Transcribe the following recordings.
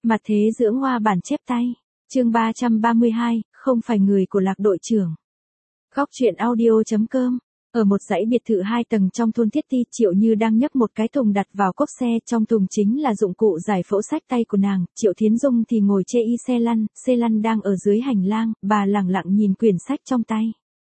Mặt thế dưỡng hoa bản chép tay. Chương 332, không phải người của Lạc đội trưởng. Góc truyện audio.com. Ở một dãy biệt thự 2 tầng trong thôn Thiết Ti, Triệu Như đang nhấc một cái thùng đặt vào cốp xe, trong thùng chính là dụng cụ giải phẫu sách tay của nàng. Triệu Thiến Dung thì ngồi chê y xe lăn đang ở dưới hành lang, bà lẳng lặng nhìn quyển sách trong tay.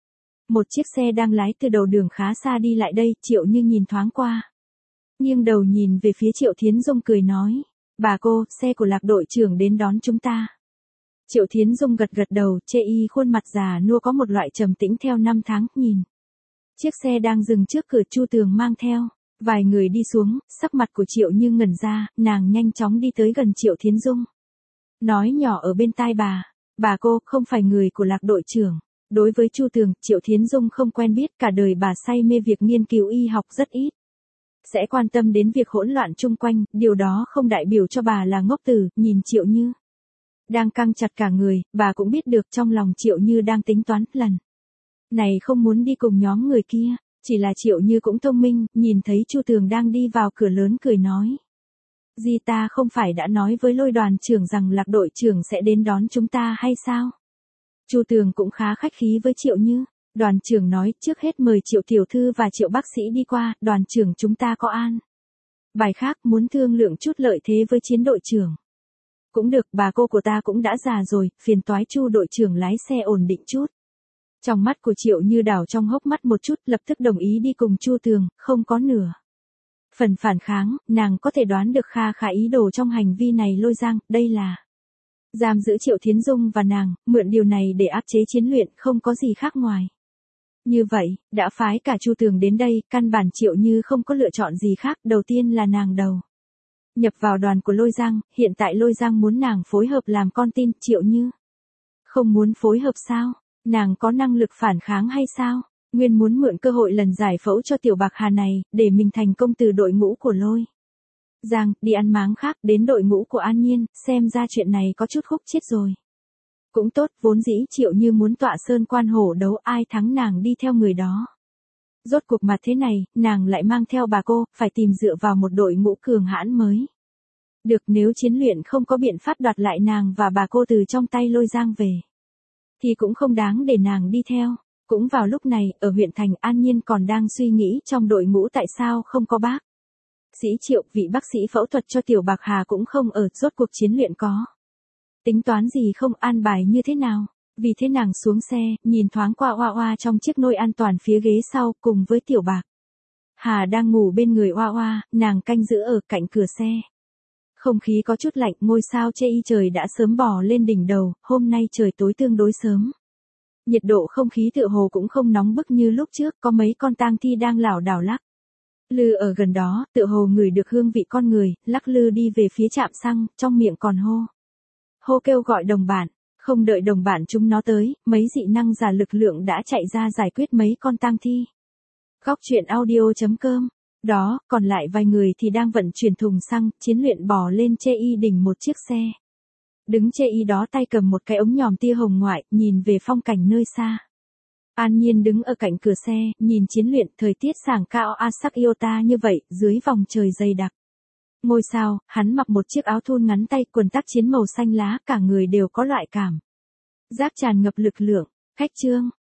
Một chiếc xe đang lái từ đầu đường khá xa đi lại đây, Triệu Như nhìn thoáng qua. Nghiêng đầu nhìn về phía Triệu Thiến Dung cười nói, bà cô, xe của Lạc đội trưởng đến đón chúng ta. Triệu Thiến Dung gật đầu, chê y khuôn mặt già nua có một loại trầm tĩnh theo năm tháng, nhìn. Chiếc xe đang dừng trước cửa, Chu Tường mang theo. Vài người đi xuống, sắc mặt của Triệu Như ngẩn ra, nàng nhanh chóng đi tới gần Triệu Thiến Dung. Nói nhỏ ở bên tai bà cô, không phải người của Lạc đội trưởng. Đối với Chu Tường, Triệu Thiến Dung không quen biết, cả đời bà say mê việc nghiên cứu y học rất ít. Sẽ quan tâm đến việc hỗn loạn chung quanh, điều đó không đại biểu cho bà là ngốc tử. Nhìn Triệu Như đang căng chặt cả người, bà cũng biết được trong lòng Triệu Như đang tính toán, lần này không muốn đi cùng nhóm người kia. Chỉ là Triệu Như cũng thông minh, nhìn thấy Chu Tường đang đi vào cửa lớn cười nói. Dì ta không phải đã nói với Lôi đoàn trưởng rằng Lạc đội trưởng sẽ đến đón chúng ta hay sao? Chu Tường cũng khá khách khí với Triệu Như. Đoàn trưởng nói trước hết mời Triệu tiểu thư và Triệu bác sĩ đi qua, đoàn trưởng chúng ta có an bài khác, muốn thương lượng chút lợi thế với Chiến đội trưởng. Cũng được, bà cô của ta cũng đã già rồi, phiền toái Chu đội trưởng lái xe ổn định chút. Trong mắt của Triệu Như đảo trong hốc mắt một chút, lập tức đồng ý đi cùng Chu Tường, không có nửa phần phản kháng. Nàng có thể đoán được kha khá ý đồ trong hành vi này Lôi Giang, đây là giam giữ Triệu Thiến Dung và nàng, mượn điều này để áp chế Chiến luyện, không có gì khác ngoài. Như vậy, đã phái cả Chu Tường đến đây, căn bản Triệu Như không có lựa chọn gì khác, đầu tiên là nàng đầu nhập vào đoàn của Lôi Giang, hiện tại Lôi Giang muốn nàng phối hợp làm con tin, Triệu Như không muốn phối hợp sao? Nàng có năng lực phản kháng hay sao? Nguyên muốn mượn cơ hội lần giải phẫu cho Tiểu Bạc Hà này, để mình thành công từ đội ngũ của Lôi Giang, đi ăn máng khác, đến đội ngũ của An Nhiên, xem ra chuyện này có chút khúc chết rồi. Cũng tốt, vốn dĩ Triệu Như muốn tọa sơn quan hổ đấu, ai thắng nàng đi theo người đó. Rốt cuộc mặt thế này, nàng lại mang theo bà cô, phải tìm dựa vào một đội ngũ cường hãn mới. Được, nếu Chiến luyện không có biện pháp đoạt lại nàng và bà cô từ trong tay Lôi Giang về, thì cũng không đáng để nàng đi theo. Cũng vào lúc này, ở huyện thành, An Nhiên còn đang suy nghĩ trong đội ngũ tại sao không có bác sĩ Triệu, vị bác sĩ phẫu thuật cho Tiểu Bạc Hà cũng không ở, rốt cuộc Chiến luyện có tính toán gì không, an bài như thế nào. Vì thế nàng xuống xe, nhìn thoáng qua Oa Oa trong chiếc nôi an toàn phía ghế sau, cùng với Tiểu Bạc Hà đang ngủ bên người Oa Oa, nàng canh giữ ở cạnh cửa xe. Không khí có chút lạnh, ngôi sao chê y trời đã sớm bò lên đỉnh đầu, hôm nay trời tối tương đối sớm. Nhiệt độ không khí tựa hồ cũng không nóng bức như lúc trước, có mấy con tang thi đang lảo đảo lắc lư ở gần đó, tựa hồ ngửi được hương vị con người, lắc lư đi về phía trạm xăng, trong miệng còn hô kêu gọi đồng bạn. Không đợi đồng bạn chúng nó tới, mấy dị năng giả lực lượng đã chạy ra giải quyết mấy con tang thi. Góc truyện audio.com. Đó, còn lại vài người thì đang vận chuyển thùng xăng. Chiến luyện bò lên chê y đỉnh một chiếc xe. Đứng chê y đó tay cầm một cái ống nhòm tia hồng ngoại, nhìn về phong cảnh nơi xa. An Nhiên đứng ở cạnh cửa xe, nhìn Chiến luyện, thời tiết sảng cao Asak Iota như vậy, dưới vòng trời dày đặc. Ngôi sao, hắn mặc một chiếc áo thun ngắn tay, quần tác chiến màu xanh lá, cả người đều có loại cảm giác tràn ngập lực lượng. Khách trương,